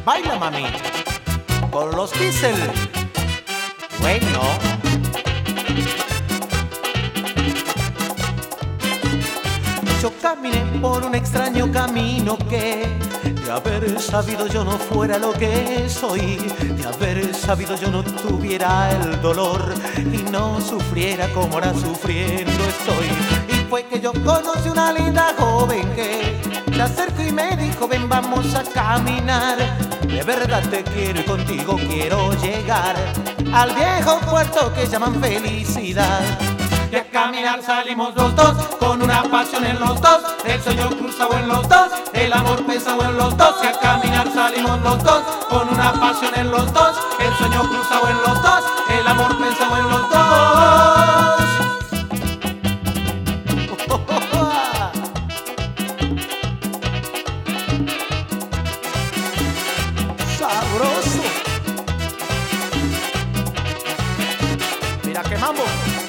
Baila, mami, por los Diesel. Bueno. Yo caminé por un extraño camino que de haber sabido yo no fuera lo que soy, de haber sabido yo no tuviera el dolor y no sufriera como ahora sufriendo estoy. Y fue que yo conocí una linda joven que se acercó y me dijo: ven, vamos a caminar, de verdad te quiero y contigo quiero llegar al viejo puerto que llaman felicidad. Y a caminar salimos los dos, con una pasión en los dos, el sueño cruzado en los dos, el amor pesado en los dos. Y a caminar salimos los dos, con una pasión en los dos, el sueño cruzado en los dos, el amor pesado en los dos. Sabroso. Mira que mambo.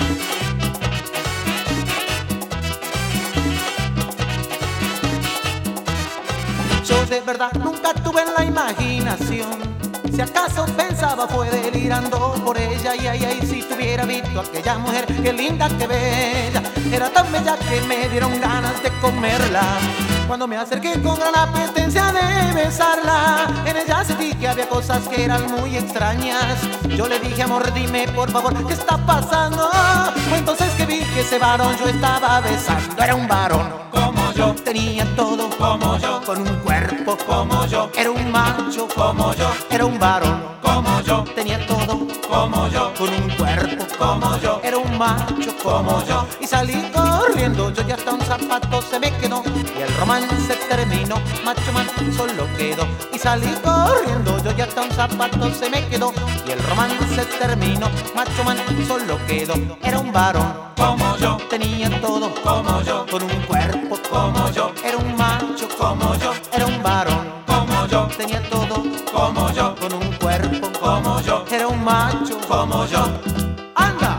Yo de verdad nunca tuve en la imaginación, si acaso pensaba fue delirando por ella. Y ay, ay, si tuviera visto a aquella mujer, qué linda, qué bella, era tan bella que me dieron ganas de comerla. Cuando me acerqué con gran apetencia de besarla, en ella sentí que había cosas que eran muy extrañas. Yo le dije: amor, dime por favor, ¿qué está pasando? Fue entonces que vi que ese varón yo estaba besando era un varón como yo, tenía todo como yo, con un cuerpo como yo, era un macho como yo, era un varón como yo, tenía todo como yo, con un cuerpo como yo, era un macho como yo. Y salí corriendo, yo ya hasta un zapato se me quedó y el romance terminó, macho man solo quedó. Y salí corriendo, yo ya hasta un zapato se me quedó y el romance terminó, macho man solo quedó. Era un varón como yo, tenía todo como yo, con un cuerpo como yo, era un macho como yo, era un varón como yo, tenía todo como yo, con un cuerpo como yo, era un macho como yo. ¡Anda!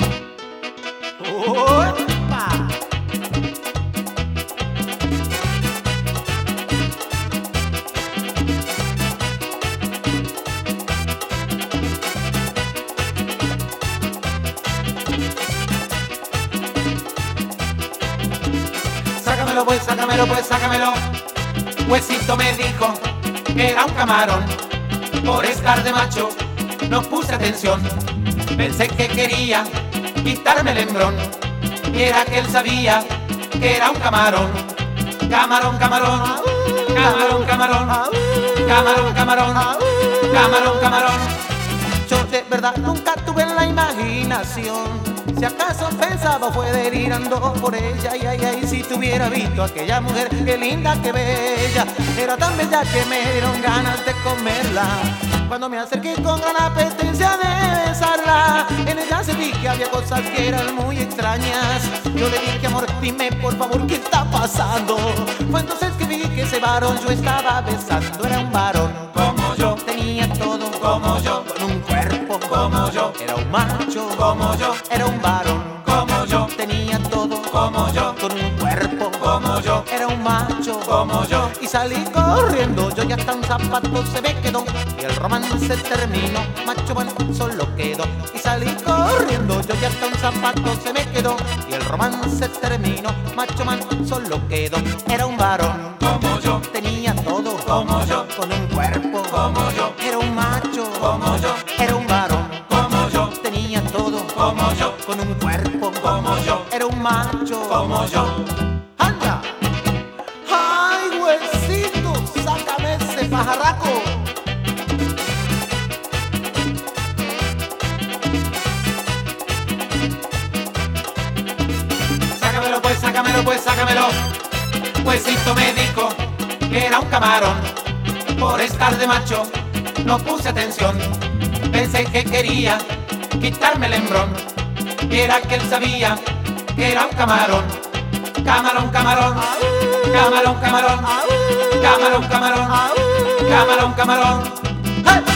¡Opa! Sácamelo pues, sácamelo pues, sácamelo. Huesito me dijo que era un camarón, por estar de macho no puse atención. Pensé que quería quitarme el hembrón y era que él sabía que era un camarón. Camarón, camarón, camarón, camarón, camarón, camarón, camarón, camarón. Yo de verdad nunca tuve en la imaginación, si acaso pensaba fue delirando por ella. Y ay, ay, si tuviera visto a aquella mujer, qué linda, qué bella, era tan bella que me dieron ganas de comerla. Cuando me acerqué con gran apetencia de besarla, en ella sentí que había cosas que eran muy extrañas. Yo le dije: amor, dime por favor, ¿qué está pasando? Fue entonces que vi que ese varón yo estaba besando era un varón como yo, tenía todo como yo, con un cuerpo como yo, era un macho como yo, era un varón como yo, tenía todo como yo, con un cuerpo como yo, era un macho como yo. Y salí corriendo, yo ya hasta un zapato se me quedó y el romance terminó, macho man solo quedó. Y salí corriendo, yo ya hasta un zapato se me quedó y el romance terminó, macho man solo quedó. Era un varón como yo, tenía todo como yo, con un cuerpo como yo, era un macho como yo, era un varón como yo, tenía todo como yo, con un cuerpo como yo, era un macho como yo. ¡Anda! ¡Ay, huesito! ¡Sácame ese pajarraco! Sácamelo pues, sácamelo pues, sácamelo. Huesito me dijo que era un camarón, por estar de macho no puse atención. Pensé que quería quitarme el hembrón y era que él sabía que era un camarón. Camarón, camarón, camarón, camarón, camarón, camarón, camarón, camarón. ¡Hey!